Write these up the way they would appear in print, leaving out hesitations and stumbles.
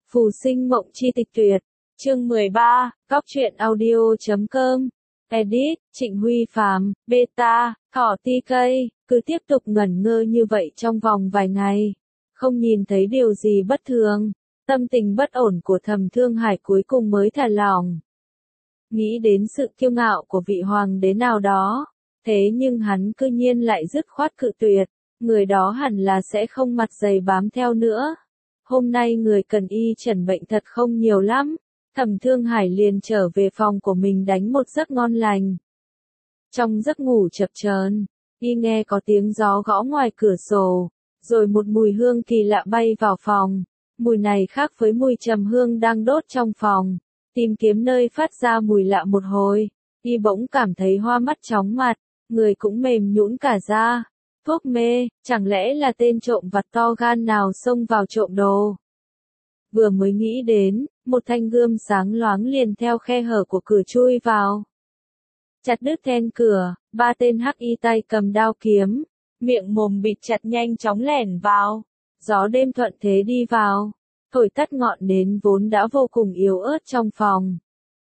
Phù sinh mộng chi tịch tuyệt. Chương 13, Cóc truyện audio.com. Edit, Trịnh Huy Phàm, Beta, Thỏ TK, cứ tiếp tục ngẩn ngơ như vậy trong vòng vài ngày. Không nhìn thấy điều gì bất thường, tâm tình bất ổn của Thẩm Thương Hải cuối cùng mới thả lỏng. Nghĩ đến sự kiêu ngạo của vị hoàng đế nào đó, thế nhưng hắn cư nhiên lại dứt khoát cự tuyệt, người đó hẳn là sẽ không mặt dày bám theo nữa. Hôm nay người cần y chẩn bệnh thật không nhiều lắm. Thẩm Thương Hải liền trở về phòng của mình đánh một giấc ngon lành. Trong giấc ngủ chập chờn, y nghe có tiếng gió gõ ngoài cửa sổ, rồi một mùi hương kỳ lạ bay vào phòng. Mùi này khác với mùi trầm hương đang đốt trong phòng. Tìm kiếm nơi phát ra mùi lạ một hồi, y bỗng cảm thấy hoa mắt chóng mặt, người cũng mềm nhũn cả ra. Thuốc mê, chẳng lẽ là tên trộm vặt to gan nào xông vào trộm đồ? Vừa mới nghĩ đến, một thanh gươm sáng loáng liền theo khe hở của cửa chui vào. Chặt đứt then cửa, ba tên hắc y tay cầm đao kiếm, miệng mồm bịt chặt nhanh chóng lẻn vào. Gió đêm thuận thế đi vào, thổi tắt ngọn nến vốn đã vô cùng yếu ớt trong phòng.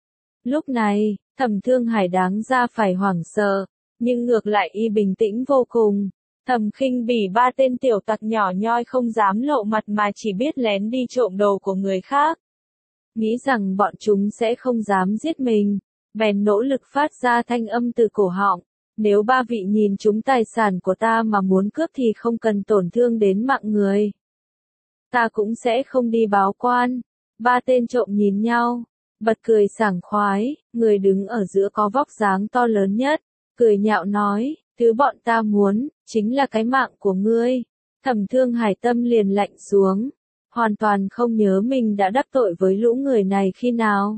Lúc này, Thẩm Thương Hải đáng ra phải hoảng sợ, nhưng ngược lại y bình tĩnh vô cùng. Thầm khinh bỉ ba tên tiểu tặc nhỏ nhoi không dám lộ mặt mà chỉ biết lén đi trộm đồ của người khác. Nghĩ rằng bọn chúng sẽ không dám giết mình, bèn nỗ lực phát ra thanh âm từ cổ họng. Nếu ba vị nhìn chúng tài sản của ta mà muốn cướp thì không cần tổn thương đến mạng người. Ta cũng sẽ không đi báo quan. Ba tên trộm nhìn nhau, bật cười sảng khoái, người đứng ở giữa có vóc dáng to lớn nhất, cười nhạo nói, thứ bọn ta muốn, chính là cái mạng của ngươi. Thẩm Thương Hải tâm liền lạnh xuống, hoàn toàn không nhớ mình đã đắc tội với lũ người này khi nào.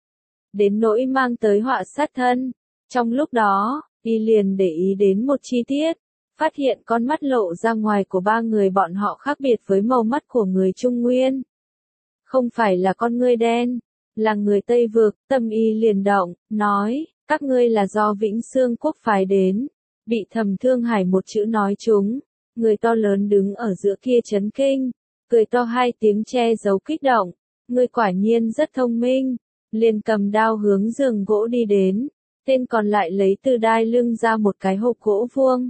Đến nỗi mang tới họa sát thân. Trong lúc đó, y liền để ý đến một chi tiết, phát hiện con mắt lộ ra ngoài của ba người bọn họ khác biệt với màu mắt của người Trung Nguyên. Không phải là con ngươi đen, là người Tây Vực. Tâm y liền động, nói, các ngươi là do Vĩnh Xương Quốc phái đến. Bị Thẩm Thương Hải một chữ nói trúng, người to lớn đứng ở giữa kia chấn kinh, cười to hai tiếng che giấu kích động, ngươi quả nhiên rất thông minh, liền cầm đao hướng giường gỗ đi đến, tên còn lại lấy từ đai lưng ra một cái hộp gỗ vuông.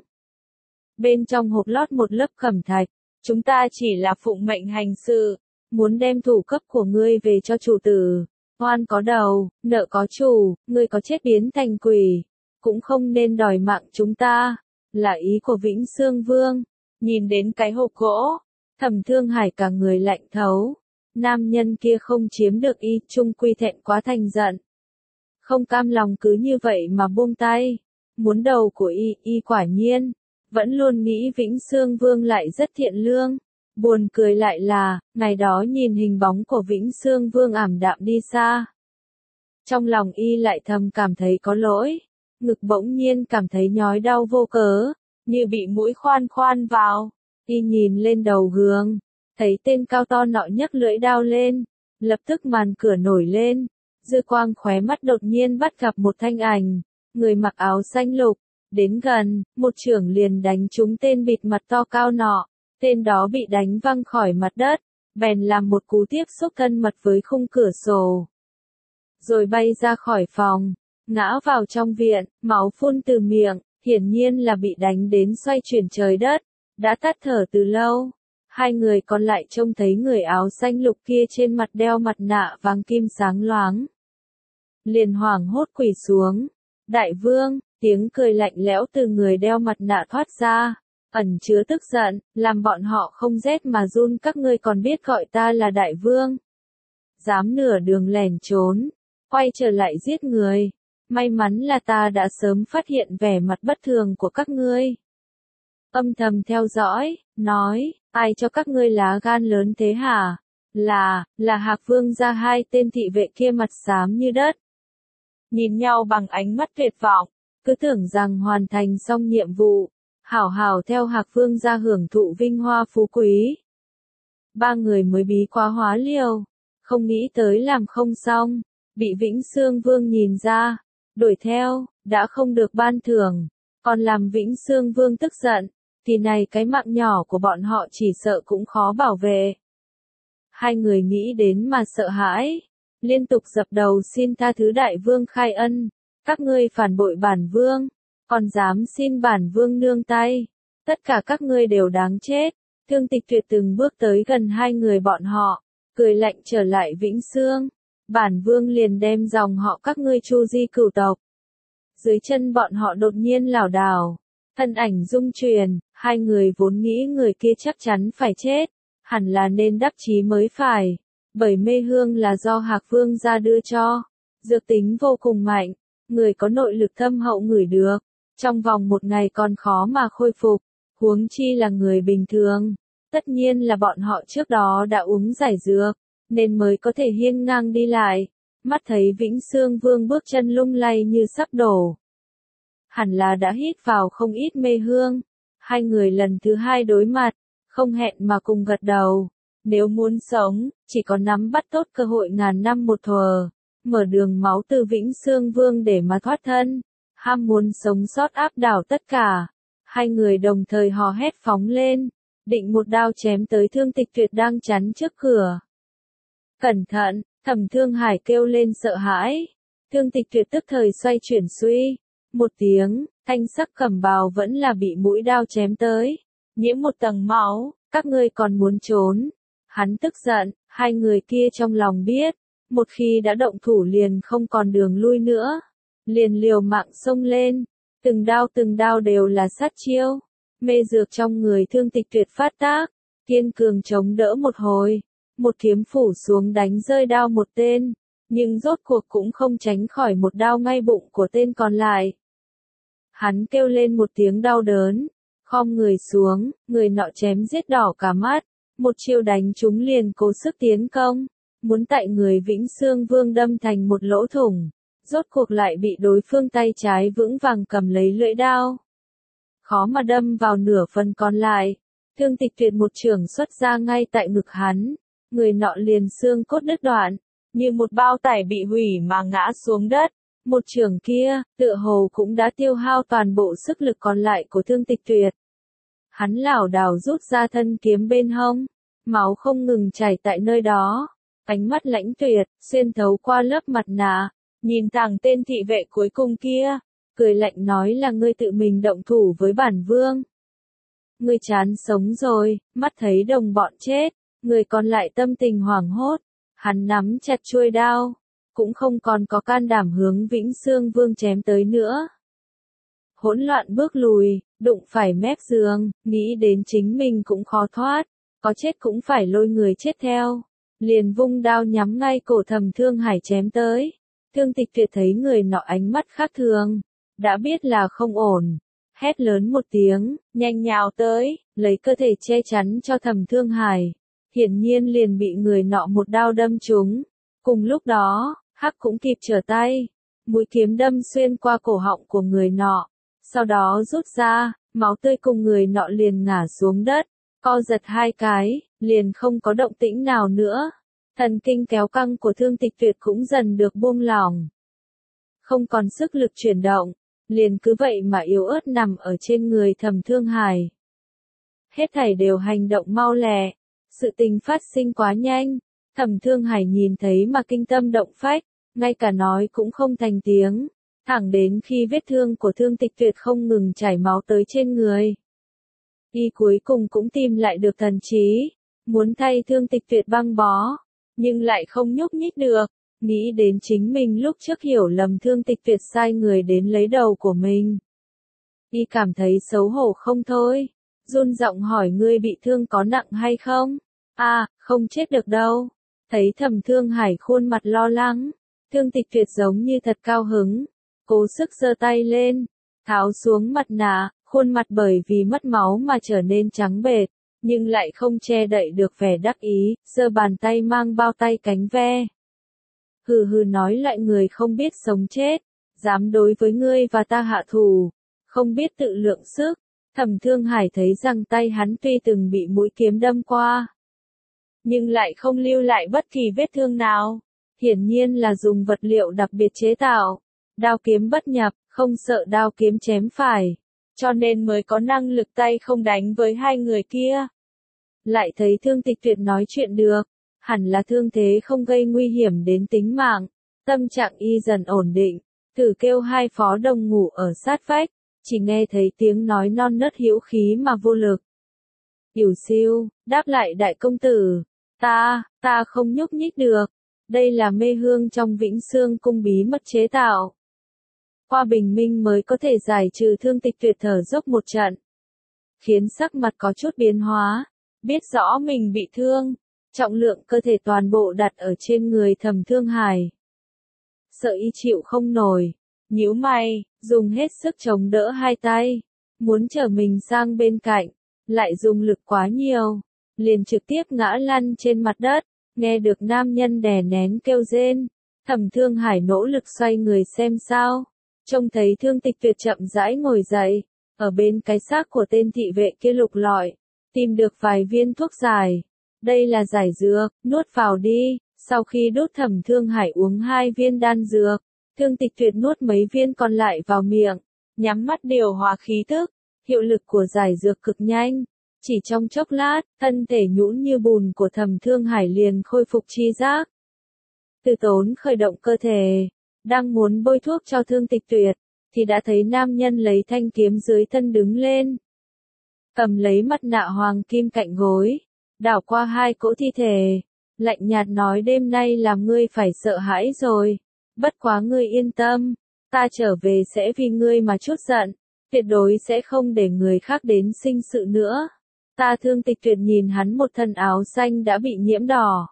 Bên trong hộp lót một lớp cẩm thạch, chúng ta chỉ là phụng mệnh hành sự, muốn đem thủ cấp của ngươi về cho chủ tử. Oan có đầu, nợ có chủ, ngươi có chết biến thành quỷ, cũng không nên đòi mạng chúng ta, là ý của Vĩnh Xương Vương. Nhìn đến cái hộp gỗ, Thẩm Thương Hải cả người lạnh thấu. Nam nhân kia không chiếm được y, chung quy thẹn quá thành giận. Không cam lòng cứ như vậy mà buông tay, muốn đầu của y quả nhiên, vẫn luôn nghĩ Vĩnh Xương Vương lại rất thiện lương. Buồn cười lại là, ngày đó nhìn hình bóng của Vĩnh Xương Vương ảm đạm đi xa. Trong lòng y lại thầm cảm thấy có lỗi, ngực bỗng nhiên cảm thấy nhói đau vô cớ, như bị mũi khoan khoan vào. Y nhìn lên đầu gương, thấy tên cao to nọ nhấc lưỡi đao lên, lập tức màn cửa nổi lên, dư quang khóe mắt đột nhiên bắt gặp một thanh ảnh, người mặc áo xanh lục, đến gần, một chưởng liền đánh trúng tên bịt mặt to cao nọ. Tên đó bị đánh văng khỏi mặt đất, bèn làm một cú tiếp xúc thân mật với khung cửa sổ. Rồi bay ra khỏi phòng, ngã vào trong viện, máu phun từ miệng, hiển nhiên là bị đánh đến xoay chuyển trời đất, đã tắt thở từ lâu. Hai người còn lại trông thấy người áo xanh lục kia trên mặt đeo mặt nạ vàng kim sáng loáng. Liền hoảng hốt quỳ xuống. Đại vương, tiếng cười lạnh lẽo từ người đeo mặt nạ thoát ra, ẩn chứa tức giận, làm bọn họ không rét mà run. Các ngươi còn biết gọi ta là đại vương? Dám nửa đường lẻn trốn, quay trở lại giết người. May mắn là ta đã sớm phát hiện vẻ mặt bất thường của các ngươi. Âm thầm theo dõi, nói, ai cho các ngươi lá gan lớn thế hả? Là Hạc Vương gia. Hai tên thị vệ kia mặt xám như đất, nhìn nhau bằng ánh mắt tuyệt vọng, cứ tưởng rằng hoàn thành xong nhiệm vụ, hảo hảo theo Hạc Vương gia hưởng thụ vinh hoa phú quý. Ba người mới bí quá hóa liều, không nghĩ tới làm không xong, bị Vĩnh Xương Vương nhìn ra, đuổi theo, đã không được ban thưởng, còn làm Vĩnh Xương Vương tức giận, thì này cái mạng nhỏ của bọn họ chỉ sợ cũng khó bảo vệ. Hai người nghĩ đến mà sợ hãi, liên tục dập đầu xin tha thứ đại vương khai ân. Các ngươi phản bội bản vương, còn dám xin bản vương nương tay. Tất cả các ngươi đều đáng chết. Thương Tịch Tuyệt từng bước tới gần hai người bọn họ, cười lạnh trở lại Vĩnh Xương. Bản vương liền đem dòng họ các ngươi chu di cửu tộc. Dưới chân bọn họ đột nhiên lảo đảo, thân ảnh rung chuyển, hai người vốn nghĩ người kia chắc chắn phải chết, hẳn là nên đắc chí mới phải, bởi mê hương là do Hạc Vương gia đưa cho, dược tính vô cùng mạnh, người có nội lực thâm hậu ngửi được, trong vòng một ngày còn khó mà khôi phục, huống chi là người bình thường. Tất nhiên là bọn họ trước đó đã uống giải dược, nên mới có thể hiên ngang đi lại. Mắt thấy Vĩnh Xương Vương bước chân lung lay như sắp đổ. Hẳn là đã hít vào không ít mê hương. Hai người lần thứ hai đối mặt, không hẹn mà cùng gật đầu. Nếu muốn sống, chỉ có nắm bắt tốt cơ hội ngàn năm một thuở, mở đường máu từ Vĩnh Xương Vương để mà thoát thân. Ham muốn sống sót áp đảo tất cả. Hai người đồng thời hò hét phóng lên, định một đao chém tới Thương Tịch Tuyệt đang chắn trước cửa. Cẩn thận, Thẩm Thương Hải kêu lên sợ hãi. Thương Tịch Tuyệt tức thời xoay chuyển suy. Một tiếng, thanh sắc cẩm bào vẫn là bị mũi đao chém tới. Nhiễm một tầng máu, các ngươi còn muốn trốn. Hắn tức giận, hai người kia trong lòng biết. Một khi đã động thủ liền không còn đường lui nữa. Liền liều mạng xông lên. Từng đao đều là sát chiêu. Mê dược trong người Thương Tịch Tuyệt phát tác. Kiên cường chống đỡ một hồi. Một kiếm phủ xuống đánh rơi đao một tên, nhưng rốt cuộc cũng không tránh khỏi một đao ngay bụng của tên còn lại. Hắn kêu lên một tiếng đau đớn, khom người xuống, người nọ chém giết đỏ cả mắt, một chiêu đánh trúng liền cố sức tiến công, muốn tại người Vĩnh Xương Vương đâm thành một lỗ thủng, rốt cuộc lại bị đối phương tay trái vững vàng cầm lấy lưỡi đao. Khó mà đâm vào nửa phần còn lại, Thương Tịch Tuyệt một chưởng xuất ra ngay tại ngực hắn. Người nọ liền xương cốt đứt đoạn, như một bao tải bị hủy mà ngã xuống đất. Một chưởng kia, tựa hồ cũng đã tiêu hao toàn bộ sức lực còn lại của Thương Tịch Tuyệt. Hắn lảo đảo rút ra thân kiếm bên hông, máu không ngừng chảy tại nơi đó. Ánh mắt lãnh tuyệt, xuyên thấu qua lớp mặt nạ, nhìn thẳng tên thị vệ cuối cùng kia, cười lạnh nói là ngươi tự mình động thủ với bản vương. Ngươi chán sống rồi, mắt thấy đồng bọn chết. Người còn lại tâm tình hoảng hốt, hắn nắm chặt chuôi đao, cũng không còn có can đảm hướng Vĩnh Xương Vương chém tới nữa. Hỗn loạn bước lùi, đụng phải mép giường, nghĩ đến chính mình cũng khó thoát, có chết cũng phải lôi người chết theo. Liền vung đao nhắm ngay cổ Thẩm Thương Hải chém tới. Thương Tịch Tuyệt thấy người nọ ánh mắt khác thường, đã biết là không ổn. Hét lớn một tiếng, nhanh nhào tới, lấy cơ thể che chắn cho Thẩm Thương Hải. Hiển nhiên liền bị người nọ một đao đâm trúng. Cùng lúc đó, Hắc cũng kịp trở tay. Mũi kiếm đâm xuyên qua cổ họng của người nọ. Sau đó rút ra, máu tươi cùng người nọ liền ngã xuống đất. Co giật hai cái, liền không có động tĩnh nào nữa. Thần kinh kéo căng của Thương Tịch Tuyệt cũng dần được buông lỏng. Không còn sức lực chuyển động, liền cứ vậy mà yếu ớt nằm ở trên người Thẩm Thương Hải. Hết thảy đều hành động mau lẹ. Sự tình phát sinh quá nhanh, Thẩm Thương Hải nhìn thấy mà kinh tâm động phách, ngay cả nói cũng không thành tiếng, thẳng đến khi vết thương của Thương Tịch Tuyệt không ngừng chảy máu tới trên người. Y cuối cùng cũng tìm lại được thần trí, muốn thay Thương Tịch Tuyệt băng bó, nhưng lại không nhúc nhích được, nghĩ đến chính mình lúc trước hiểu lầm Thương Tịch Tuyệt sai người đến lấy đầu của mình. Y cảm thấy xấu hổ không thôi, run giọng hỏi ngươi bị thương có nặng hay không? À, không chết được đâu. Thấy Thẩm Thương Hải khuôn mặt lo lắng, Thương Tịch Tuyệt giống như thật cao hứng, cố sức giơ tay lên, tháo xuống mặt nạ, khuôn mặt bởi vì mất máu mà trở nên trắng bệch, nhưng lại không che đậy được vẻ đắc ý, giơ bàn tay mang bao tay cánh ve. Hừ hừ nói lại người không biết sống chết, dám đối với ngươi và ta hạ thủ, không biết tự lượng sức. Thẩm Thương Hải thấy rằng tay hắn tuy từng bị mũi kiếm đâm qua, nhưng lại không lưu lại bất kỳ vết thương nào. Hiển nhiên là dùng vật liệu đặc biệt chế tạo. Đao kiếm bất nhập, không sợ đao kiếm chém phải. Cho nên mới có năng lực tay không đánh với hai người kia. Lại thấy Thương Tịch Tuyệt nói chuyện được. hẳn là thương thế không gây nguy hiểm đến tính mạng, tâm trạng y dần ổn định, thử kêu hai phó đồng ngủ ở sát vách, chỉ nghe thấy tiếng nói non nớt hữu khí mà vô lực. Yểu Siêu, đáp lại đại công tử, ta không nhúc nhích được, đây là mê hương trong Vĩnh Xương cung bí mật chế tạo. Qua bình minh mới có thể giải trừ Thương Tịch Tuyệt thở dốc một trận, khiến sắc mặt có chút biến hóa, biết rõ mình bị thương, trọng lượng cơ thể toàn bộ đặt ở trên người Thẩm Thương Hải. Sợ y chịu không nổi, nhíu mày, dùng hết sức chống đỡ hai tay, muốn trở mình sang bên cạnh, lại dùng lực quá nhiều, liền trực tiếp ngã lăn trên mặt đất, nghe được nam nhân đè nén kêu rên, Thẩm Thương Hải nỗ lực xoay người xem sao, trông thấy Thương Tịch Tuyệt chậm rãi ngồi dậy, ở bên cái xác của tên thị vệ kia lục lọi, tìm được vài viên thuốc giải. Đây là giải dược, nuốt vào đi. Sau khi đút Thẩm Thương Hải uống 2 viên đan dược, Thương Tịch Tuyệt nuốt mấy viên còn lại vào miệng, nhắm mắt điều hòa khí tức, hiệu lực của giải dược cực nhanh. Chỉ trong chốc lát, thân thể nhũn như bùn của Thẩm Thương Hải liền khôi phục tri giác. Từ Tốn khởi động cơ thể, đang muốn bôi thuốc cho Thương Tịch Tuyệt, thì đã thấy nam nhân lấy thanh kiếm dưới thân đứng lên, cầm lấy mặt nạ hoàng kim cạnh gối, đảo qua 2 cỗ thi thể, lạnh nhạt nói đêm nay làm ngươi phải sợ hãi rồi, bất quá ngươi yên tâm, ta trở về sẽ vì ngươi mà chút giận, tuyệt đối sẽ không để người khác đến sinh sự nữa. Ta Thương Tịch Tuyệt nhìn hắn một thân áo xanh đã bị nhiễm đỏ,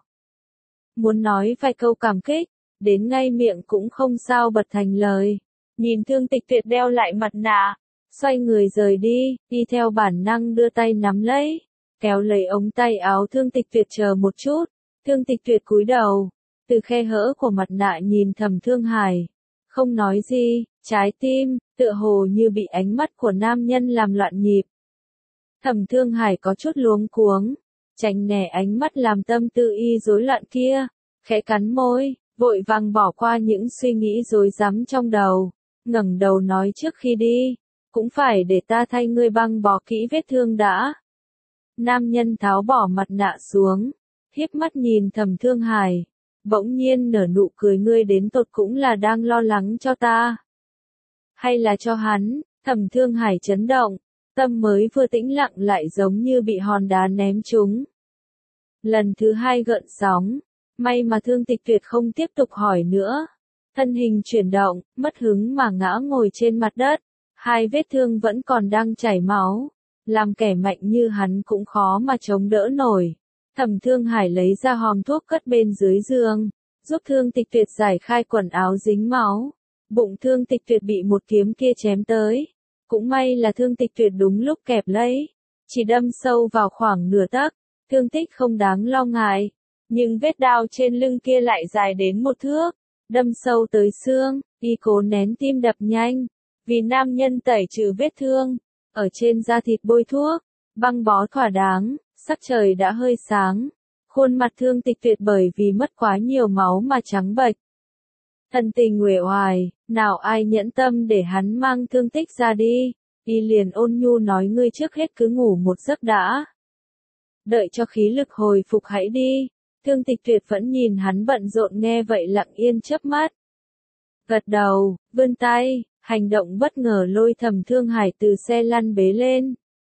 muốn nói vài câu cảm kích, đến ngay miệng cũng không sao bật thành lời. Nhìn Thương Tịch Tuyệt đeo lại mặt nạ, xoay người rời đi, đi theo bản năng đưa tay nắm lấy, kéo lấy ống tay áo Thương Tịch Tuyệt chờ một chút. Thương Tịch Tuyệt cúi đầu, từ khe hở của mặt nạ nhìn Thẩm Thương Hải, không nói gì, trái tim tựa hồ như bị ánh mắt của nam nhân làm loạn nhịp. Thẩm Thương Hải có chút luống cuống, tránh né ánh mắt làm tâm tư y rối loạn kia, khẽ cắn môi, vội vàng bỏ qua những suy nghĩ rối rắm trong đầu, ngẩng đầu nói trước khi đi, cũng phải để ta thay ngươi băng bó kỹ vết thương đã. Nam nhân tháo bỏ mặt nạ xuống, hiếp mắt nhìn Thẩm Thương Hải, bỗng nhiên nở nụ cười, ngươi đến tột cũng là đang lo lắng cho ta, hay là cho hắn? Thẩm Thương Hải chấn động, tâm mới vừa tĩnh lặng lại giống như bị hòn đá ném trúng. Lần thứ 2 gợn sóng, may mà Thương Tịch Tuyệt không tiếp tục hỏi nữa. Thân hình chuyển động, mất hứng mà ngã ngồi trên mặt đất, 2 vết thương vẫn còn đang chảy máu, làm kẻ mạnh như hắn cũng khó mà chống đỡ nổi. Thẩm Thương Hải lấy ra hòm thuốc cất bên dưới giường, giúp Thương Tịch Tuyệt giải khai quần áo dính máu. Bụng Thương Tịch Tuyệt bị một kiếm kia chém tới, cũng may là Thương Tịch Tuyệt đúng lúc kẹp lấy, chỉ đâm sâu vào khoảng nửa tấc, thương tích không đáng lo ngại, nhưng vết đao trên lưng kia lại dài đến 1 thước, đâm sâu tới xương, y cố nén tim đập nhanh, vì nam nhân tẩy trừ vết thương, ở trên da thịt bôi thuốc, băng bó thỏa đáng, sắc trời đã hơi sáng, khuôn mặt Thương Tịch Tuyệt bởi vì mất quá nhiều máu mà trắng bệch. Thân tình uể oải, nào ai nhẫn tâm để hắn mang thương tích ra đi, y liền ôn nhu nói ngươi trước hết cứ ngủ một giấc đã. Đợi cho khí lực hồi phục hãy đi. Thương Tịch Tuyệt vẫn nhìn hắn bận rộn nghe vậy lặng yên chớp mắt. Gật đầu, vươn tay, hành động bất ngờ lôi Thẩm Thương Hải từ xe lăn bế lên.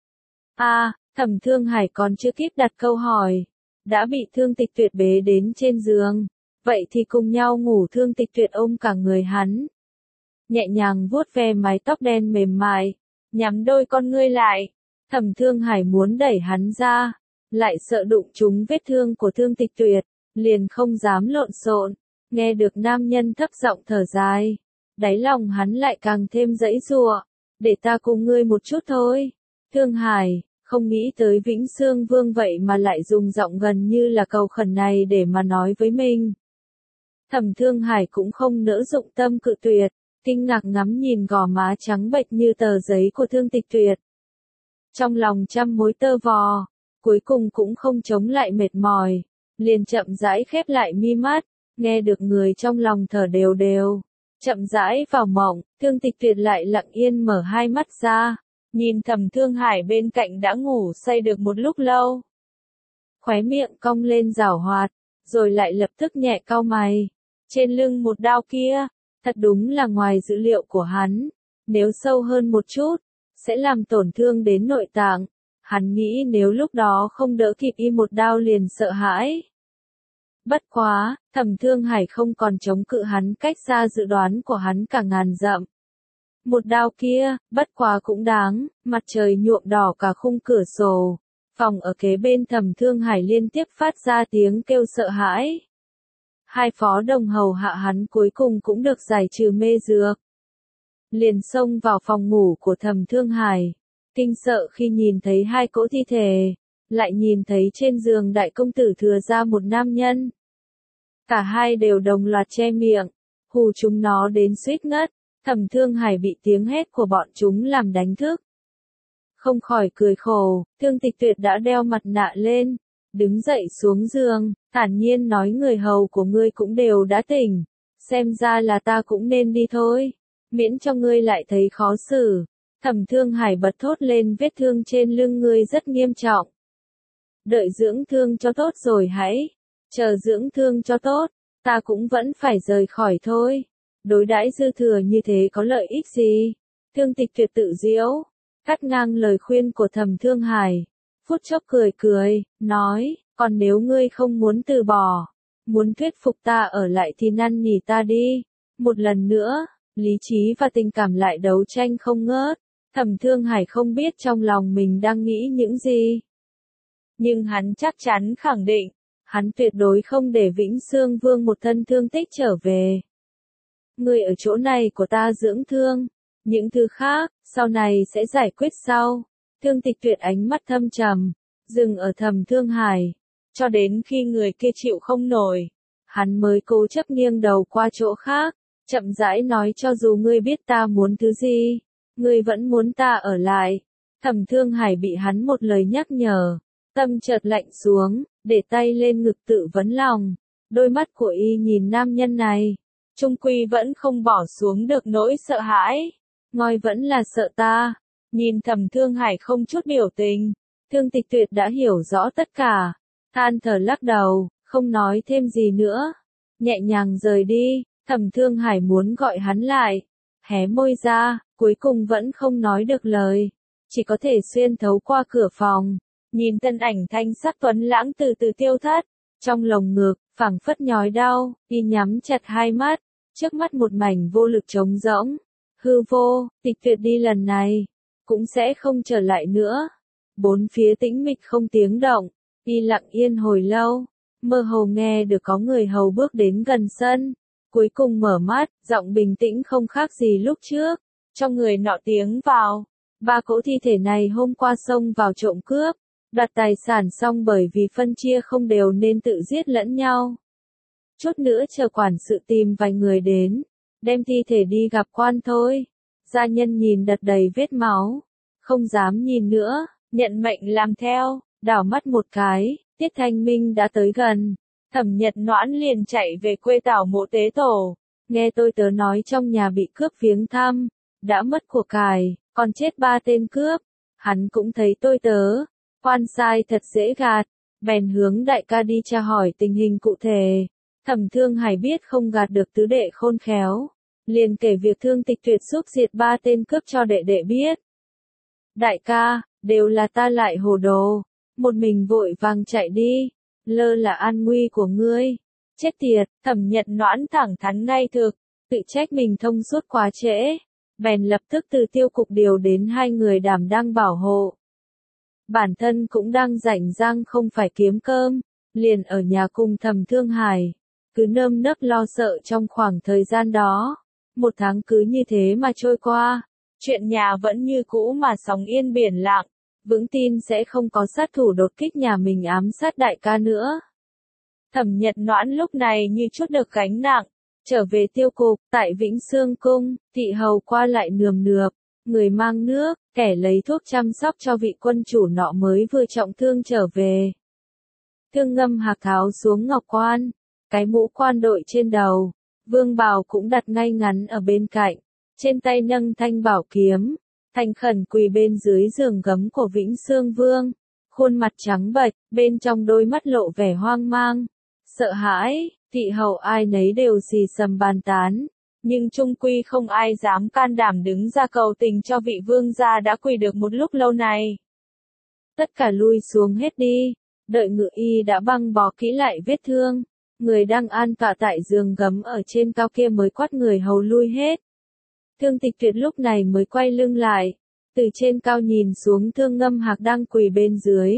Thẩm Thương Hải còn chưa kịp đặt câu hỏi, đã bị Thương Tịch Tuyệt bế đến trên giường. Vậy thì cùng nhau ngủ. Thương Tịch Tuyệt ôm cả người hắn, nhẹ nhàng vuốt ve mái tóc đen mềm mại, nhắm đôi con ngươi lại. Thẩm Thương Hải muốn đẩy hắn ra, lại sợ đụng trúng vết thương của Thương Tịch Tuyệt, liền không dám lộn xộn. Nghe được nam nhân thấp giọng thở dài, đáy lòng hắn lại càng thêm giãy giụa, để ta cùng ngươi một chút thôi. Thương Hải, không nghĩ tới Vĩnh Xương Vương vậy mà lại dùng giọng gần như là cầu khẩn này để mà nói với mình. Thẩm Thương Hải cũng không nỡ dụng tâm cự tuyệt, kinh ngạc ngắm nhìn gò má trắng bệch như tờ giấy của Thương Tịch Tuyệt. Trong lòng trăm mối tơ vò, cuối cùng cũng không chống lại mệt mỏi, liền chậm rãi khép lại mi mắt, nghe được người trong lòng thở đều đều, chậm rãi vào mộng. Thương Tịch Tuyệt lại lặng yên mở 2 mắt ra, nhìn Thẩm Thương Hải bên cạnh đã ngủ say được một lúc lâu. Khóe miệng cong lên giảo hoạt, rồi lại lập tức nhẹ cau mày. Trên lưng một đao kia, thật đúng là ngoài dữ liệu của hắn. Nếu sâu hơn một chút, sẽ làm tổn thương đến nội tạng. Hắn nghĩ nếu lúc đó không đỡ kịp y một đao liền sợ hãi. Bất quá, Thẩm Thương Hải không còn chống cự hắn cách xa dự đoán của hắn cả ngàn dặm. Một đao kia, bất quá cũng đáng, mặt trời nhuộm đỏ cả khung cửa sổ. Phòng ở kế bên Thẩm Thương Hải liên tiếp phát ra tiếng kêu sợ hãi. Hai phó đồng hầu hạ hắn cuối cùng cũng được giải trừ mê dược. Liền xông vào phòng ngủ của Thẩm Thương Hải. Kinh sợ khi nhìn thấy hai cỗ thi thể, lại nhìn thấy trên giường đại công tử thừa ra một nam nhân. Cả hai đều đồng loạt che miệng, hù chúng nó đến suýt ngất. Thẩm Thương Hải bị tiếng hét của bọn chúng làm đánh thức. Không khỏi cười khổ, Thương Tịch Tuyệt đã đeo mặt nạ lên, đứng dậy xuống giường, thản nhiên nói người hầu của ngươi cũng đều đã tỉnh, xem ra là ta cũng nên đi thôi, miễn cho ngươi lại thấy khó xử. Thẩm Thương Hải bật thốt lên, vết thương trên lưng ngươi rất nghiêm trọng. Đợi dưỡng thương cho tốt rồi hãy, chờ dưỡng thương cho tốt, ta cũng vẫn phải rời khỏi thôi. Đối đãi dư thừa như thế có lợi ích gì? Thương Tịch Tuyệt tự giễu, cắt ngang lời khuyên của Thẩm Thương Hải. Phút chốc cười cười, nói, còn nếu ngươi không muốn từ bỏ, muốn thuyết phục ta ở lại thì năn nỉ ta đi. Một lần nữa, lý trí và tình cảm lại đấu tranh không ngớt. Thẩm Thương Hải không biết trong lòng mình đang nghĩ những gì. Nhưng hắn chắc chắn khẳng định, hắn tuyệt đối không để Vĩnh Xương Vương một thân thương tích trở về. Ngươi ở chỗ này của ta dưỡng thương, những thứ khác, sau này sẽ giải quyết sau. Thương Tịch Tuyệt ánh mắt thâm trầm, dừng ở Thẩm Thương Hải, cho đến khi người kia chịu không nổi, hắn mới cố chấp nghiêng đầu qua chỗ khác, chậm rãi nói cho dù ngươi biết ta muốn thứ gì, ngươi vẫn muốn ta ở lại. Thẩm Thương Hải bị hắn một lời nhắc nhở, tâm chợt lạnh xuống, để tay lên ngực tự vấn lòng. Đôi mắt của y nhìn nam nhân này, trung quy vẫn không bỏ xuống được nỗi sợ hãi. Ngoi vẫn là sợ ta. Nhìn Thẩm Thương Hải không chút biểu tình, Thương Tịch Tuyệt đã hiểu rõ tất cả, than thở lắc đầu, không nói thêm gì nữa, nhẹ nhàng rời đi. Thẩm Thương Hải muốn gọi hắn lại, hé môi ra, cuối cùng vẫn không nói được lời, chỉ có thể xuyên thấu qua cửa phòng, nhìn thân ảnh thanh sắc tuấn lãng từ từ tiêu thất, trong lồng ngực, phảng phất nhói đau, y nhắm chặt hai mắt, trước mắt một mảnh vô lực trống rỗng, hư vô. Tịch Tuyệt đi lần này, cũng sẽ không trở lại nữa. Bốn phía tĩnh mịch không tiếng động, y lặng yên hồi lâu, mơ hồ nghe được có người hầu bước đến gần sân, cuối cùng mở mắt, giọng bình tĩnh không khác gì lúc trước, trong người nọ tiếng vào, ba cỗ thi thể này hôm qua xông vào trộm cướp, đoạt tài sản xong bởi vì phân chia không đều nên tự giết lẫn nhau. Chút nữa chờ quản sự tìm vài người đến, đem thi thể đi gặp quan thôi. Gia nhân nhìn đật đầy vết máu, không dám nhìn nữa, nhận mệnh làm theo, đảo mắt một cái, Tiết Thanh Minh đã tới gần. Thẩm Nhật Noãn liền chạy về quê tảo mộ tế tổ, nghe tôi tớ nói trong nhà bị cướp viếng thăm, đã mất của cải, còn chết 3 tên cướp. Hắn cũng thấy tôi tớ, quan sai thật dễ gạt, bèn hướng đại ca đi tra hỏi tình hình cụ thể. Thẩm Thương Hải biết không gạt được tứ đệ khôn khéo, liền kể việc Thương Tịch Tuyệt giúp diệt 3 tên cướp cho đệ đệ biết. Đại ca, đều là ta lại hồ đồ, một mình vội vàng chạy đi, lơ là an nguy của ngươi. Chết tiệt. Thẩm Nhật Noãn thẳng thắn ngay thực, tự trách mình thông suốt quá trễ, bèn lập tức từ tiêu cục điều đến 2 người đảm đang bảo hộ. Bản thân cũng đang rảnh rang không phải kiếm cơm, liền ở nhà cùng Thẩm Thương Hải, cứ nơm nớp lo sợ trong khoảng thời gian đó. 1 tháng cứ như thế mà trôi qua, chuyện nhà vẫn như cũ mà sóng yên biển lặng, vững tin sẽ không có sát thủ đột kích nhà mình ám sát đại ca nữa. Thẩm Nhật Noãn lúc này như chút được gánh nặng, trở về tiêu cục, tại Vĩnh Xương Cung, thị hầu qua lại nườm nượp, người mang nước, kẻ lấy thuốc chăm sóc cho vị quân chủ nọ mới vừa trọng thương trở về. Thương Ngâm Hạc tháo xuống ngọc quan, cái mũ quan đội trên đầu, vương bào cũng đặt ngay ngắn ở bên cạnh, trên tay nâng thanh bảo kiếm, thành khẩn quỳ bên dưới giường gấm của Vĩnh Xương Vương, khuôn mặt trắng bệch, bên trong đôi mắt lộ vẻ hoang mang, sợ hãi, thị hậu ai nấy đều xì xầm bàn tán, nhưng chung quy không ai dám can đảm đứng ra cầu tình cho vị vương gia đã quỳ được một lúc lâu này. Tất cả lui xuống hết đi, đợi ngự y đã băng bó kỹ lại vết thương, người đang an tọa tại giường gấm ở trên cao kia mới quát người hầu lui hết. Thương Tịch Tuyệt lúc này mới quay lưng lại, từ trên cao nhìn xuống Thương Ngâm Hạc đang quỳ bên dưới.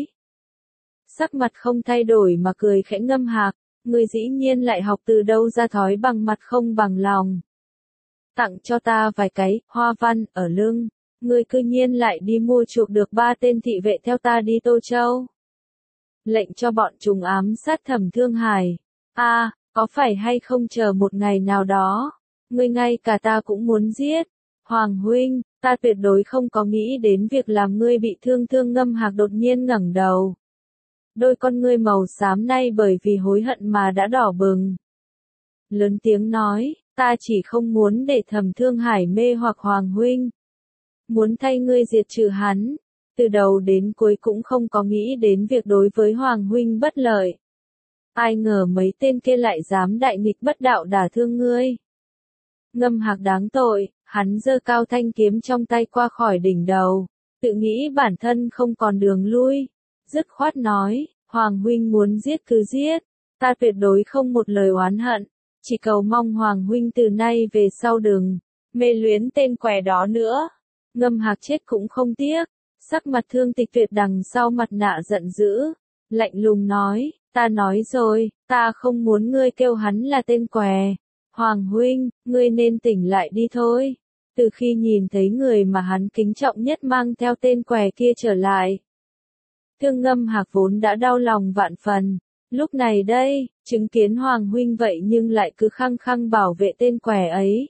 Sắc mặt không thay đổi mà cười khẽ. Ngâm Hạc, người dĩ nhiên lại học từ đâu ra thói bằng mặt không bằng lòng. Tặng cho ta vài cái hoa văn ở lưng, người cư nhiên lại đi mua chuộc được 3 tên thị vệ theo ta đi Tô Châu. Lệnh cho bọn chúng ám sát Thẩm Thương Hải. Có phải hay không chờ một ngày nào đó, ngươi ngay cả ta cũng muốn giết. Hoàng huynh, ta tuyệt đối không có nghĩ đến việc làm ngươi bị thương. Thương Ngâm Hạc đột nhiên ngẩng đầu. Đôi con ngươi màu xám nay bởi vì hối hận mà đã đỏ bừng. Lớn tiếng nói, ta chỉ không muốn để Thẩm Thương Hải mê hoặc Hoàng huynh. Muốn thay ngươi diệt trừ hắn, từ đầu đến cuối cũng không có nghĩ đến việc đối với Hoàng huynh bất lợi. Ai ngờ mấy tên kia lại dám đại nghịch bất đạo đả thương ngươi. Ngâm Hạc đáng tội, hắn giơ cao thanh kiếm trong tay qua khỏi đỉnh đầu, tự nghĩ bản thân không còn đường lui, dứt khoát nói, Hoàng huynh muốn giết cứ giết, ta tuyệt đối không một lời oán hận, chỉ cầu mong Hoàng huynh từ nay về sau đừng mê luyến tên quẻ đó nữa. Ngâm Hạc chết cũng không tiếc, sắc mặt Thương Tịch Tuyệt đằng sau mặt nạ giận dữ, lạnh lùng nói, ta nói rồi, ta không muốn ngươi kêu hắn là tên què. Hoàng huynh, ngươi nên tỉnh lại đi thôi. Từ khi nhìn thấy người mà hắn kính trọng nhất mang theo tên què kia trở lại, Thương Ngâm Hạc vốn đã đau lòng vạn phần. Lúc này đây, chứng kiến Hoàng huynh vậy nhưng lại cứ khăng khăng bảo vệ tên què ấy.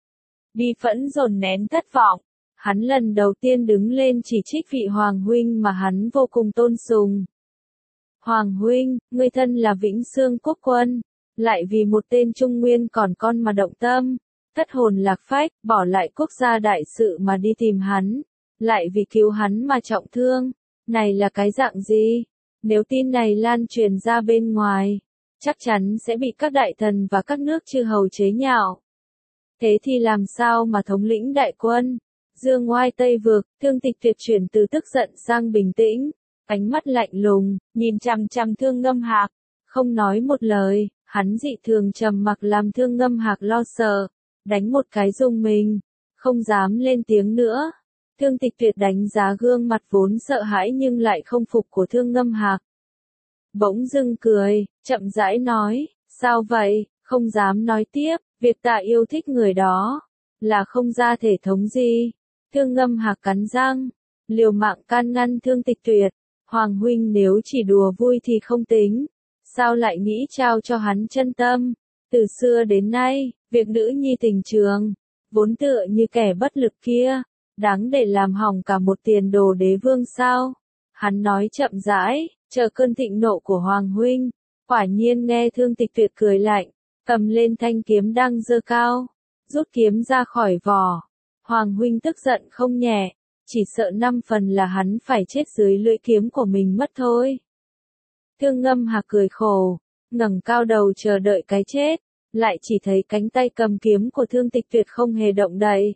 Bi phẫn dồn nén thất vọng, hắn lần đầu tiên đứng lên chỉ trích vị Hoàng huynh mà hắn vô cùng tôn sùng. Hoàng huynh, ngươi thân là Vĩnh Xương quốc quân, lại vì một tên Trung Nguyên còn con mà động tâm, thất hồn lạc phách, bỏ lại quốc gia đại sự mà đi tìm hắn, lại vì cứu hắn mà trọng thương, này là cái dạng gì? Nếu tin này lan truyền ra bên ngoài, chắc chắn sẽ bị các đại thần và các nước chư hầu chế nhạo. Thế thì làm sao mà thống lĩnh đại quân? Dương oai Tây Vực, Thương Tịch Tuyệt chuyển từ tức giận sang bình tĩnh, ánh mắt lạnh lùng, nhìn chằm chằm Thương Ngâm Hạc, không nói một lời, hắn dị thường trầm mặc làm Thương Ngâm Hạc lo sợ, đánh một cái rùng mình, không dám lên tiếng nữa. Thương Tịch Tuyệt đánh giá gương mặt vốn sợ hãi nhưng lại không phục của Thương Ngâm Hạc. Bỗng dưng cười, chậm rãi nói, sao vậy, không dám nói tiếp, việc ta yêu thích người đó, là không ra thể thống gì. Thương Ngâm Hạc cắn răng, liều mạng can ngăn Thương Tịch Tuyệt, Hoàng huynh nếu chỉ đùa vui thì không tính, sao lại nghĩ trao cho hắn chân tâm. Từ xưa đến nay, việc nữ nhi tình trường, vốn tựa như kẻ bất lực kia, đáng để làm hỏng cả một tiền đồ đế vương sao. Hắn nói chậm rãi, chờ cơn thịnh nộ của Hoàng huynh, quả nhiên nghe Thương Tịch Tuyệt cười lạnh, cầm lên thanh kiếm đang giơ cao, rút kiếm ra khỏi vỏ. Hoàng huynh tức giận không nhẹ, chỉ sợ 5 phần là hắn phải chết dưới lưỡi kiếm của mình mất thôi. Thương Ngâm Hạc cười khổ, ngẩng cao đầu chờ đợi cái chết, lại chỉ thấy cánh tay cầm kiếm của Thương Tịch Tuyệt không hề động đậy.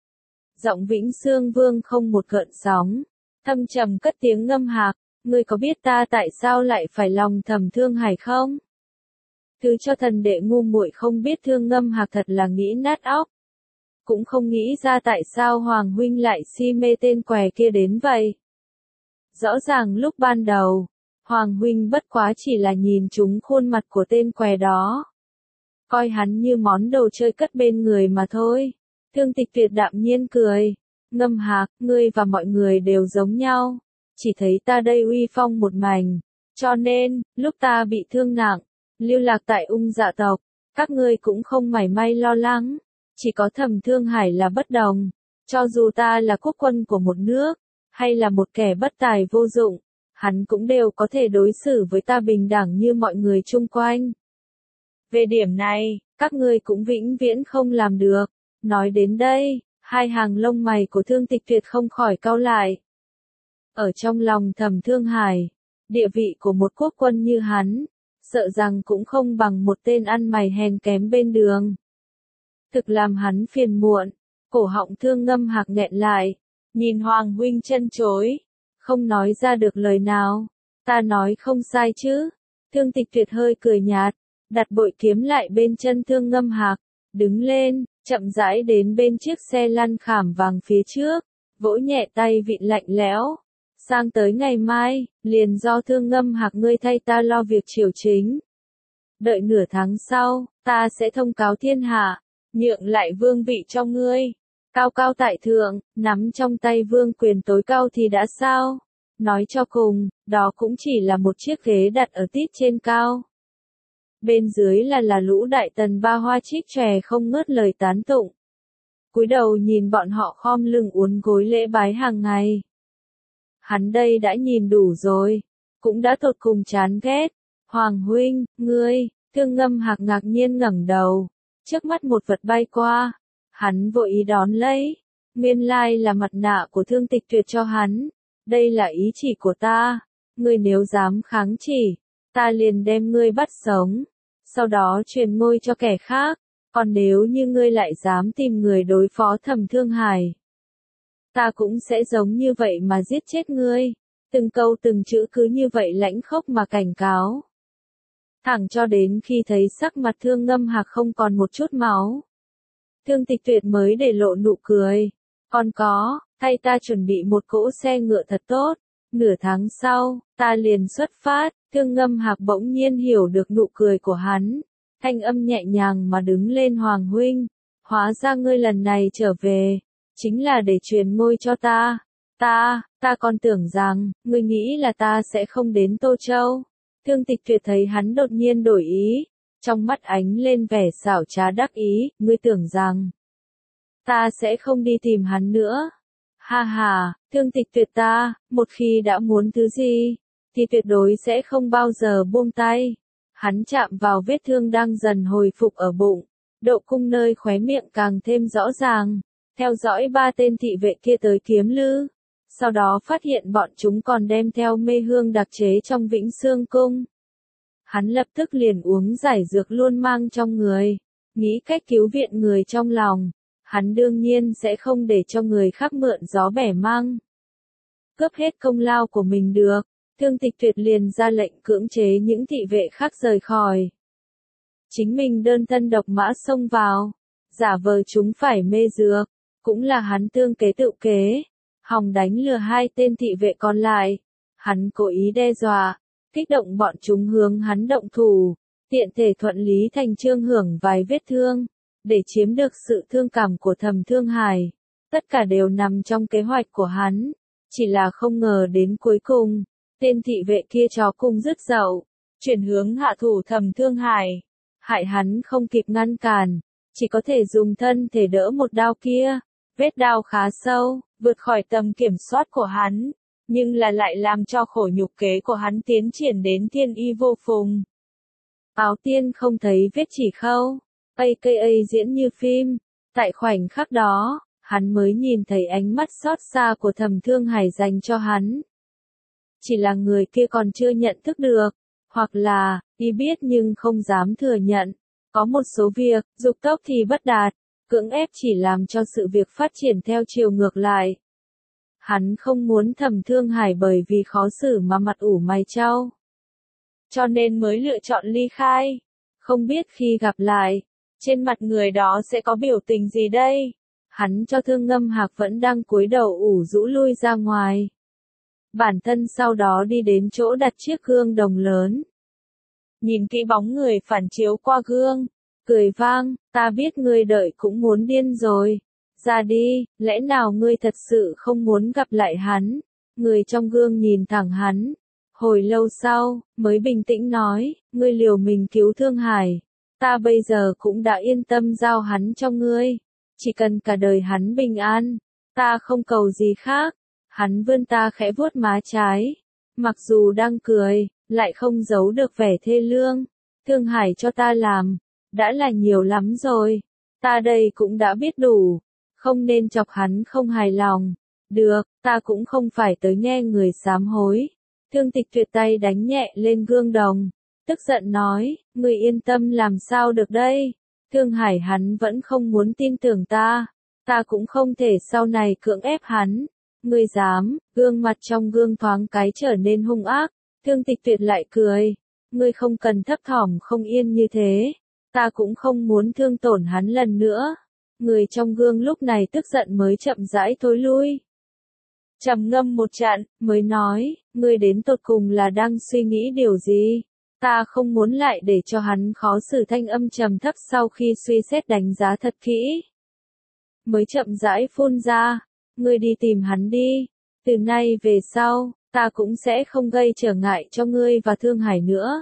Giọng Vĩnh Xương Vương không một gợn sóng, thâm trầm cất tiếng. Ngâm Hạc, ngươi có biết ta tại sao lại phải lòng Thẩm Thương Hải không? Thứ cho thần đệ ngu muội không biết. Thương Ngâm Hạc thật là nghĩ nát óc, cũng không nghĩ ra tại sao Hoàng huynh lại si mê tên què kia đến vậy. Rõ ràng lúc ban đầu, Hoàng huynh bất quá chỉ là nhìn trúng khuôn mặt của tên què đó, coi hắn như món đồ chơi cất bên người mà thôi. Thương Tịch Tuyệt đạm nhiên cười, Ngâm Hạc, ngươi và mọi người đều giống nhau, chỉ thấy ta đây uy phong một mảnh, cho nên, lúc ta bị thương nặng, lưu lạc tại Ung Dạ tộc, các ngươi cũng không mảy may lo lắng. Chỉ có Thẩm Thương Hải là bất đồng, cho dù ta là quốc quân của một nước, hay là một kẻ bất tài vô dụng, hắn cũng đều có thể đối xử với ta bình đẳng như mọi người chung quanh. Về điểm này, các ngươi cũng vĩnh viễn không làm được. Nói đến đây, hai hàng lông mày của Thương Tịch Tuyệt không khỏi cau lại. Ở trong lòng Thẩm Thương Hải, địa vị của một quốc quân như hắn, sợ rằng cũng không bằng một tên ăn mày hèn kém bên đường. Thực làm hắn phiền muộn, cổ họng Thương Ngâm Hạc nghẹn lại, nhìn Hoàng huynh chân chối, không nói ra được lời nào. Ta nói không sai chứ? Thương Tịch Tuyệt hơi cười nhạt, đặt bội kiếm lại bên chân Thương Ngâm Hạc, đứng lên, chậm rãi đến bên chiếc xe lăn khảm vàng phía trước, vỗ nhẹ tay vịn lạnh lẽo. Sang tới ngày mai, liền do Thương Ngâm Hạc ngươi thay ta lo việc triều chính. Đợi nửa tháng sau, ta sẽ thông cáo thiên hạ, nhượng lại vương vị cho ngươi. Cao cao tại thượng, nắm trong tay vương quyền tối cao thì đã sao? Nói cho cùng, đó cũng chỉ là một chiếc ghế đặt ở tít trên cao. Bên dưới là lũ đại tần ba hoa trích chòe không ngớt lời tán tụng. Cúi đầu nhìn bọn họ khom lưng uốn gối lễ bái hàng ngày. Hắn đây đã nhìn đủ rồi, cũng đã tột cùng chán ghét. Hoàng huynh, ngươi, Thương Ngâm Hạc ngạc nhiên ngẩng đầu, trước mắt một vật bay qua, hắn vội ý đón lấy, nguyên lai là mặt nạ của Thương Tịch Tuyệt cho hắn. Đây là ý chỉ của ta, ngươi nếu dám kháng chỉ, ta liền đem ngươi bắt sống, sau đó truyền ngôi cho kẻ khác, còn nếu như ngươi lại dám tìm người đối phó Thẩm Thương Hải, ta cũng sẽ giống như vậy mà giết chết ngươi. Từng câu từng chữ cứ như vậy lãnh khốc mà cảnh cáo. Thẳng cho đến khi thấy sắc mặt Thương Ngâm Hạc không còn một chút máu, Thương Tịch Tuyệt mới để lộ nụ cười. Còn có, thay ta chuẩn bị một cỗ xe ngựa thật tốt, nửa tháng sau, ta liền xuất phát. Thương Ngâm Hạc bỗng nhiên hiểu được nụ cười của hắn, thanh âm nhẹ nhàng mà đứng lên. Hoàng huynh, hóa ra ngươi lần này trở về, chính là để truyền ngôi cho ta. Ta còn tưởng rằng, ngươi nghĩ là ta sẽ không đến Tô Châu. Thương Tịch Tuyệt thấy hắn đột nhiên đổi ý, trong mắt ánh lên vẻ xảo trá đắc ý, ngươi tưởng rằng ta sẽ không đi tìm hắn nữa. Ha ha, Thương Tịch Tuyệt ta, một khi đã muốn thứ gì, thì tuyệt đối sẽ không bao giờ buông tay. Hắn chạm vào vết thương đang dần hồi phục ở bụng, độ cung nơi khóe miệng càng thêm rõ ràng, theo dõi ba tên thị vệ kia tới Kiếm Lư. Sau đó phát hiện bọn chúng còn đem theo mê hương đặc chế trong Vĩnh Xương Cung. Hắn lập tức liền uống giải dược luôn mang trong người, nghĩ cách cứu viện người trong lòng. Hắn đương nhiên sẽ không để cho người khác mượn gió bẻ măng, cướp hết công lao của mình được. Thương Tịch Tuyệt liền ra lệnh cưỡng chế những thị vệ khác rời khỏi. Chính mình đơn thân độc mã xông vào, giả vờ chúng phải mê dược, cũng là hắn tương kế tự kế, hòng đánh lừa hai tên thị vệ còn lại. Hắn cố ý đe dọa, kích động bọn chúng hướng hắn động thủ, tiện thể thuận lý thành chương hưởng vài vết thương, để chiếm được sự thương cảm của Thẩm Thương Hải. Tất cả đều nằm trong kế hoạch của hắn, chỉ là không ngờ đến cuối cùng, tên thị vệ kia chó cung dứt dậu, chuyển hướng hạ thủ Thẩm Thương Hải, hại hắn không kịp ngăn cản, chỉ có thể dùng thân thể đỡ một đao kia. Vết đao khá sâu, vượt khỏi tầm kiểm soát của hắn, nhưng là lại làm cho khổ nhục kế của hắn tiến triển đến thiên y vô phùng. Áo tiên không thấy vết chỉ khâu, AKA diễn như phim. Tại khoảnh khắc đó, hắn mới nhìn thấy ánh mắt xót xa của Thẩm Thương Hải dành cho hắn. Chỉ là người kia còn chưa nhận thức được, hoặc là, y biết nhưng không dám thừa nhận. Có một số việc, dục tốc thì bất đạt, cưỡng ép chỉ làm cho sự việc phát triển theo chiều ngược lại. Hắn không muốn Thẩm Thương Hải bởi vì khó xử mà mặt ủ mày chau, cho nên mới lựa chọn ly khai. Không biết khi gặp lại, trên mặt người đó sẽ có biểu tình gì đây? Hắn cho Thương Ngâm Hạc vẫn đang cúi đầu ủ rũ lui ra ngoài. Bản thân sau đó đi đến chỗ đặt chiếc gương đồng lớn. Nhìn kỹ bóng người phản chiếu qua gương, cười vang, ta biết ngươi đợi cũng muốn điên rồi. Ra đi, lẽ nào ngươi thật sự không muốn gặp lại hắn? Người trong gương nhìn thẳng hắn. Hồi lâu sau, mới bình tĩnh nói, ngươi liều mình cứu Thương Hải. Ta bây giờ cũng đã yên tâm giao hắn cho ngươi. Chỉ cần cả đời hắn bình an, ta không cầu gì khác. Hắn vươn ta khẽ vuốt má trái. Mặc dù đang cười, lại không giấu được vẻ thê lương. Thương Hải cho ta làm, đã là nhiều lắm rồi. Ta đây cũng đã biết đủ, không nên chọc hắn không hài lòng. Được, ta cũng không phải tới nghe người sám hối. Thương Tịch Tuyệt tay đánh nhẹ lên gương đồng, tức giận nói, ngươi yên tâm làm sao được đây? Thương Hải hắn vẫn không muốn tin tưởng ta cũng không thể sau này cưỡng ép hắn. Ngươi dám, gương mặt trong gương thoáng cái trở nên hung ác, Thương Tịch Tuyệt lại cười, ngươi không cần thấp thỏm không yên như thế, ta cũng không muốn thương tổn hắn lần nữa. Người trong gương lúc này tức giận mới chậm rãi thối lui. Trầm ngâm một trận, mới nói, ngươi đến tột cùng là đang suy nghĩ điều gì? Ta không muốn lại để cho hắn khó xử, thanh âm trầm thấp sau khi suy xét đánh giá thật kỹ. Mới chậm rãi phun ra, ngươi đi tìm hắn đi, từ nay về sau, ta cũng sẽ không gây trở ngại cho ngươi và Thương Hải nữa.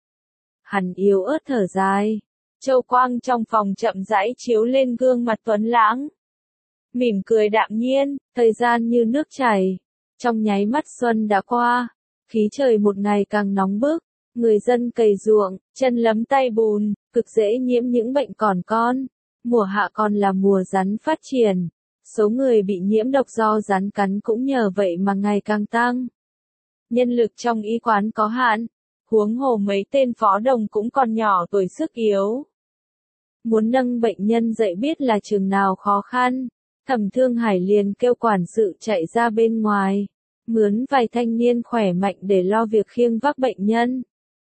Hắn yếu ớt thở dài, châu quang trong phòng chậm rãi chiếu lên gương mặt tuấn lãng. Mỉm cười đạm nhiên, thời gian như nước chảy, trong nháy mắt xuân đã qua, khí trời một ngày càng nóng bức, người dân cày ruộng, chân lấm tay bùn, cực dễ nhiễm những bệnh còn con. Mùa hạ còn là mùa rắn phát triển, số người bị nhiễm độc do rắn cắn cũng nhờ vậy mà ngày càng tăng. Nhân lực trong y quán có hạn, huống hồ mấy tên phó đồng cũng còn nhỏ tuổi sức yếu. Muốn nâng bệnh nhân dậy biết là chừng nào khó khăn. Thẩm Thương Hải liền kêu quản sự chạy ra bên ngoài, mướn vài thanh niên khỏe mạnh để lo việc khiêng vác bệnh nhân.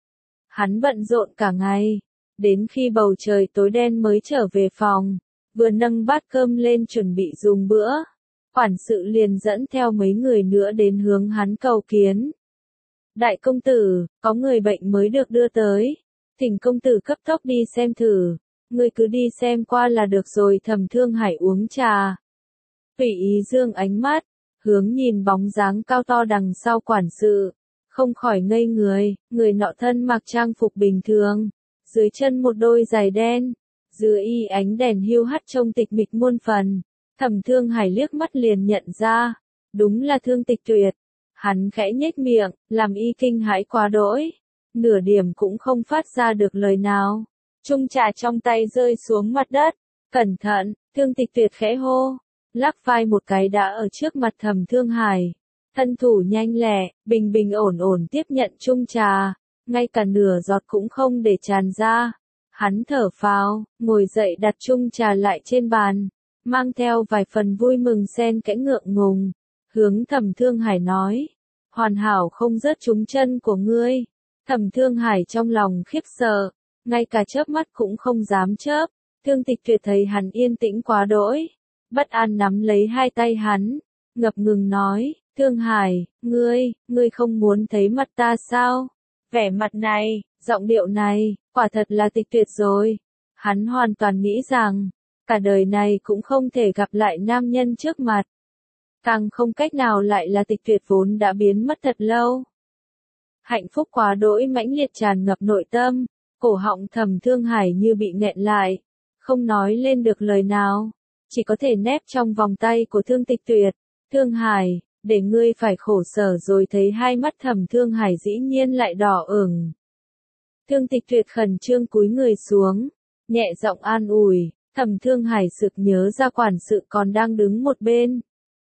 Hắn bận rộn cả ngày, đến khi bầu trời tối đen mới trở về phòng, vừa nâng bát cơm lên chuẩn bị dùng bữa. Quản sự liền dẫn theo mấy người nữa đến hướng hắn cầu kiến. Đại công tử, có người bệnh mới được đưa tới, thỉnh công tử cấp tốc đi xem thử, ngươi cứ đi xem qua là được rồi. Thẩm Thương Hải uống trà. Tùy ý dương ánh mắt, hướng nhìn bóng dáng cao to đằng sau quản sự, không khỏi ngây người, người nọ thân mặc trang phục bình thường, dưới chân một đôi giày đen, dưới y ánh đèn hiu hắt trông tịch mịch muôn phần. Thẩm Thương Hải liếc mắt liền nhận ra, đúng là Thương Tịch Tuyệt. Hắn khẽ nhếch miệng, làm y kinh hãi quá đỗi, nửa điểm cũng không phát ra được lời nào. Chung trà trong tay rơi xuống mặt đất, cẩn thận, Thương Tịch Tuyệt khẽ hô, lắc vai một cái đã ở trước mặt Thẩm Thương Hải. Thân thủ nhanh lẹ, bình bình ổn ổn tiếp nhận chung trà, ngay cả nửa giọt cũng không để tràn ra. Hắn thở phào, ngồi dậy đặt chung trà lại trên bàn, mang theo vài phần vui mừng xen kẽ ngượng ngùng, hướng Thẩm Thương Hải nói, hoàn hảo không rớt trúng chân của ngươi. Thẩm Thương Hải trong lòng khiếp sợ, ngay cả chớp mắt cũng không dám chớp. Thương Tịch Tuyệt thấy hắn yên tĩnh quá đỗi, bất an nắm lấy hai tay hắn, ngập ngừng nói, Thương Hải, ngươi không muốn thấy mặt ta sao? Vẻ mặt này, giọng điệu này, quả thật là Tịch Tuyệt rồi. Hắn hoàn toàn nghĩ rằng, cả đời này cũng không thể gặp lại nam nhân trước mặt. Càng không cách nào lại là Tịch Tuyệt vốn đã biến mất thật lâu. Hạnh phúc quá đỗi mãnh liệt tràn ngập nội tâm, cổ họng Thẩm Thương Hải như bị nghẹn lại, không nói lên được lời nào, chỉ có thể nép trong vòng tay của Thương Tịch Tuyệt. Thương Hải, để ngươi phải khổ sở rồi. Thấy hai mắt Thẩm Thương Hải dĩ nhiên lại đỏ ửng. Thương Tịch Tuyệt khẩn trương cúi người xuống, nhẹ giọng an ủi. Thẩm Thương Hải sực nhớ ra quản sự còn đang đứng một bên.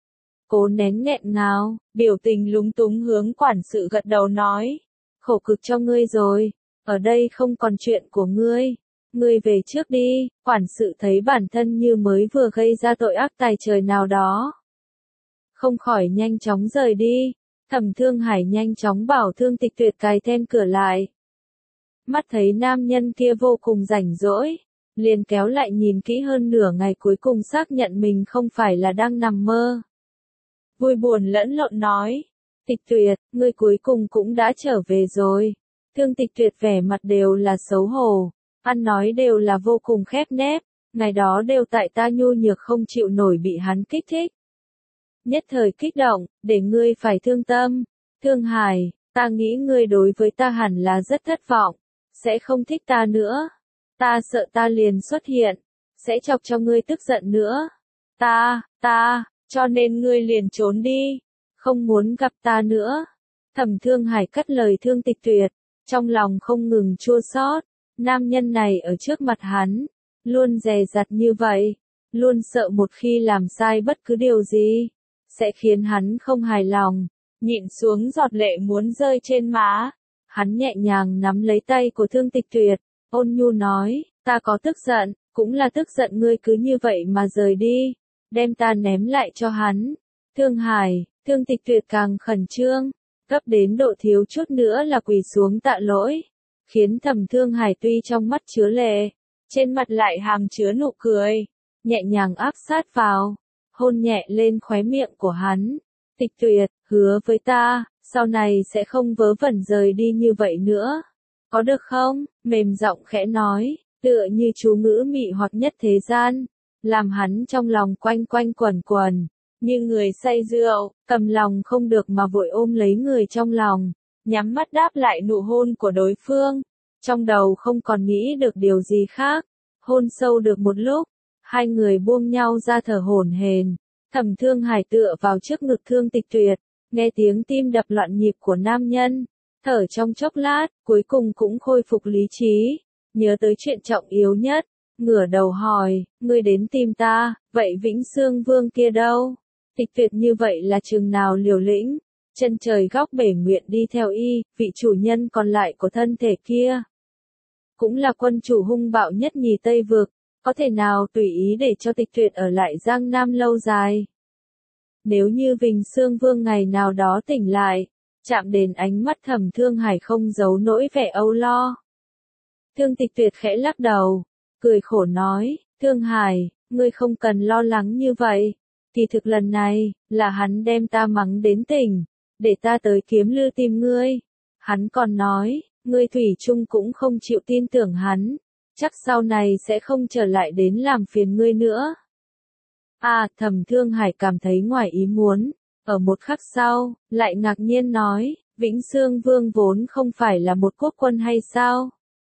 Cố nén nghẹn ngào, biểu tình lúng túng hướng quản sự gật đầu nói, khổ cực cho ngươi rồi, ở đây không còn chuyện của ngươi. Ngươi về trước đi. Quản sự thấy bản thân như mới vừa gây ra tội ác tài trời nào đó, không khỏi nhanh chóng rời đi. Thẩm Thương Hải nhanh chóng bảo Thương Tịch Tuyệt cài then cửa lại. Mắt thấy nam nhân kia vô cùng rảnh rỗi, liền kéo lại nhìn kỹ hơn nửa ngày, cuối cùng xác nhận mình không phải là đang nằm mơ. Vui buồn lẫn lộn nói, Tịch Tuyệt, ngươi cuối cùng cũng đã trở về rồi. Thương Tịch Tuyệt vẻ mặt đều là xấu hổ, ăn nói đều là vô cùng khép nép, ngày đó đều tại ta nhu nhược không chịu nổi bị hắn kích thích. Nhất thời kích động, để ngươi phải thương tâm. Thương Hải, ta nghĩ ngươi đối với ta hẳn là rất thất vọng, sẽ không thích ta nữa. Ta sợ ta liền xuất hiện, sẽ chọc cho ngươi tức giận nữa. Cho nên ngươi liền trốn đi, không muốn gặp ta nữa. Thẩm Thương Hải cắt lời Thương Tịch Tuyệt, trong lòng không ngừng chua xót. Nam nhân này ở trước mặt hắn, luôn dè dặt như vậy, luôn sợ một khi làm sai bất cứ điều gì, sẽ khiến hắn không hài lòng, nhịn xuống giọt lệ muốn rơi trên má. Hắn nhẹ nhàng nắm lấy tay của Thương Tịch Tuyệt, ôn nhu nói, ta có tức giận, cũng là tức giận ngươi cứ như vậy mà rời đi, đem ta ném lại cho hắn. Thương Hải, Thương Tịch Tuyệt càng khẩn trương, gấp đến độ thiếu chút nữa là quỳ xuống tạ lỗi, khiến Thẩm Thương Hải tuy trong mắt chứa lệ, trên mặt lại hàm chứa nụ cười, nhẹ nhàng áp sát vào, hôn nhẹ lên khóe miệng của hắn. Tịch Tuyệt, hứa với ta, sau này sẽ không vớ vẩn rời đi như vậy nữa. Có được không? Mềm giọng khẽ nói, tựa như chú ngữ mị hoặc nhất thế gian, làm hắn trong lòng quanh quanh quẩn quẩn, như người say rượu, cầm lòng không được mà vội ôm lấy người trong lòng, nhắm mắt đáp lại nụ hôn của đối phương. Trong đầu không còn nghĩ được điều gì khác, hôn sâu được một lúc, hai người buông nhau ra thở hổn hển. Thẩm Thương Hải tựa vào trước ngực Thương Tịch Tuyệt, nghe tiếng tim đập loạn nhịp của nam nhân, thở trong chốc lát, cuối cùng cũng khôi phục lý trí, nhớ tới chuyện trọng yếu nhất, ngửa đầu hỏi, ngươi đến tìm ta, vậy Vĩnh Xương Vương kia đâu? Tịch Tuyệt như vậy là chừng nào liều lĩnh, chân trời góc bể nguyện đi theo y, vị chủ nhân còn lại của thân thể kia. Cũng là quân chủ hung bạo nhất nhì Tây Vực, có thể nào tùy ý để cho Tịch Tuyệt ở lại Giang Nam lâu dài. Nếu như Vĩnh Xương Vương ngày nào đó tỉnh lại, chạm đến ánh mắt Thẩm Thương Hải không giấu nỗi vẻ âu lo. Thương Tịch Tuyệt khẽ lắc đầu, cười khổ nói, Thương Hải, ngươi không cần lo lắng như vậy. Kỳ thực lần này, là hắn đem ta mắng đến tỉnh, để ta tới Kiếm Lư tìm ngươi. Hắn còn nói, ngươi thủy chung cũng không chịu tin tưởng hắn, chắc sau này sẽ không trở lại đến làm phiền ngươi nữa. Thẩm Thương Hải cảm thấy ngoài ý muốn, ở một khắc sau, lại ngạc nhiên nói, Vĩnh Xương Vương vốn không phải là một quốc quân hay sao?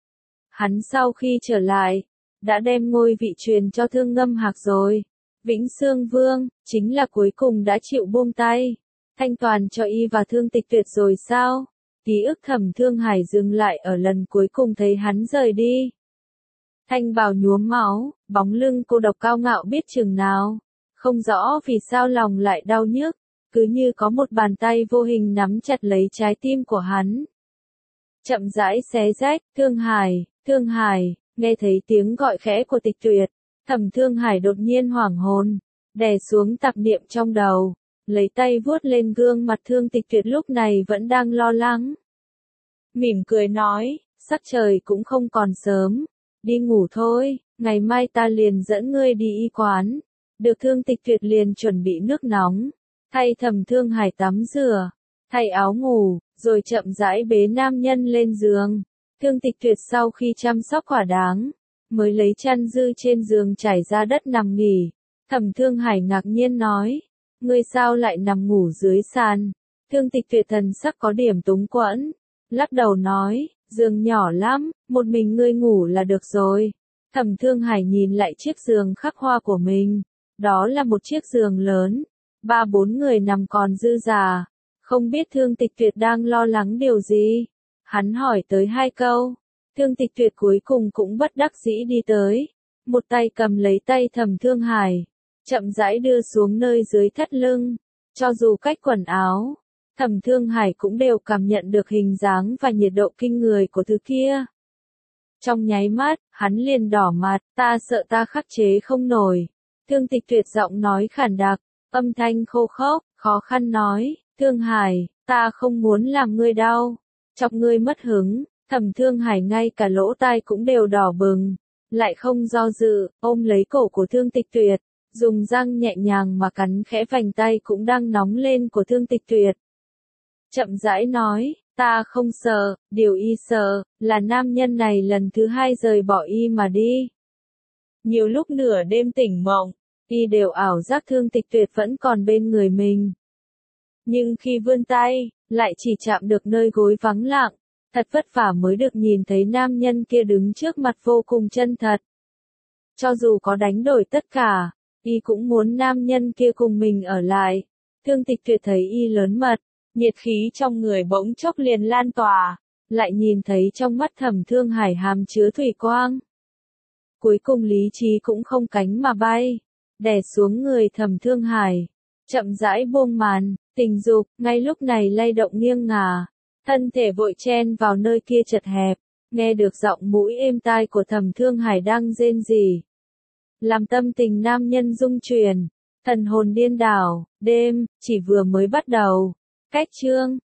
Hắn sau khi trở lại, đã đem ngôi vị truyền cho Thương Ngâm Hạc rồi. Vĩnh Xương Vương, chính là cuối cùng đã chịu buông tay, thanh toàn cho y và Thương Tịch Tuyệt rồi sao? Ký ức Thẩm Thương Hải dừng lại ở lần cuối cùng thấy hắn rời đi. Thanh bào nhuốm máu, bóng lưng cô độc cao ngạo biết chừng nào, không rõ vì sao lòng lại đau nhức, cứ như có một bàn tay vô hình nắm chặt lấy trái tim của hắn. Chậm rãi xé rách, Thương Hải, nghe thấy tiếng gọi khẽ của Tịch Tuyệt, Thẩm Thương Hải đột nhiên hoảng hồn, đè xuống tạp niệm trong đầu, lấy tay vuốt lên gương mặt Thương Tịch Tuyệt lúc này vẫn đang lo lắng. Mỉm cười nói, sắc trời cũng không còn sớm, đi ngủ thôi, ngày mai ta liền dẫn ngươi đi y quán. Được Thương Tịch Tuyệt liền chuẩn bị nước nóng, thay Thẩm Thương Hải tắm rửa, thay áo ngủ, rồi chậm rãi bế nam nhân lên giường. Thương Tịch Tuyệt sau khi chăm sóc thỏa đáng, mới lấy chăn dư trên giường trải ra đất nằm nghỉ. Thẩm Thương Hải ngạc nhiên nói, ngươi sao lại nằm ngủ dưới sàn? Thương Tịch Tuyệt thần sắc có điểm túng quẫn, lắc đầu nói, giường nhỏ lắm, một mình ngươi ngủ là được rồi. Thẩm Thương Hải nhìn lại chiếc giường khắc hoa của mình, đó là một chiếc giường lớn, 3-4 người nằm còn dư dả, không biết Thương Tịch Tuyệt đang lo lắng điều gì. Hắn hỏi tới 2 câu, Thương Tịch Tuyệt cuối cùng cũng bất đắc dĩ đi tới, một tay cầm lấy tay Thẩm Thương Hải, chậm rãi đưa xuống nơi dưới thắt lưng, cho dù cách quần áo, Thẩm Thương Hải cũng đều cảm nhận được hình dáng và nhiệt độ kinh người của thứ kia. Trong nháy mắt, hắn liền đỏ mặt, ta sợ ta khắc chế không nổi. Thương Tịch Tuyệt giọng nói khản đặc, âm thanh khô khốc, khó khăn nói, Thương Hải, ta không muốn làm ngươi đau, chọc ngươi mất hứng. Thẩm Thương Hải ngay cả lỗ tai cũng đều đỏ bừng, lại không do dự, ôm lấy cổ của Thương Tịch Tuyệt, dùng răng nhẹ nhàng mà cắn khẽ vành tay cũng đang nóng lên của Thương Tịch Tuyệt. Chậm rãi nói, ta không sợ, điều y sợ, là nam nhân này lần thứ 2 rời bỏ y mà đi. Nhiều lúc nửa đêm tỉnh mộng, y đều ảo giác Thương Tịch Tuyệt vẫn còn bên người mình. Nhưng khi vươn tay, lại chỉ chạm được nơi gối vắng lặng, thật vất vả mới được nhìn thấy nam nhân kia đứng trước mặt vô cùng chân thật. Cho dù có đánh đổi tất cả, y cũng muốn nam nhân kia cùng mình ở lại. Thương Tịch Tuyệt thấy y lớn mật, nhiệt khí trong người bỗng chốc liền lan tỏa, lại nhìn thấy trong mắt Thẩm Thương Hải hàm chứa thủy quang. Cuối cùng lý trí cũng không cánh mà bay, đè xuống người Thẩm Thương Hải, chậm rãi buông màn, tình dục, ngay lúc này lay động nghiêng ngả, thân thể vội chen vào nơi kia chật hẹp, nghe được giọng mũi êm tai của Thẩm Thương Hải đang rên rỉ, làm tâm tình nam nhân rung chuyển, thần hồn điên đảo. Đêm chỉ vừa mới bắt đầu. Cách chương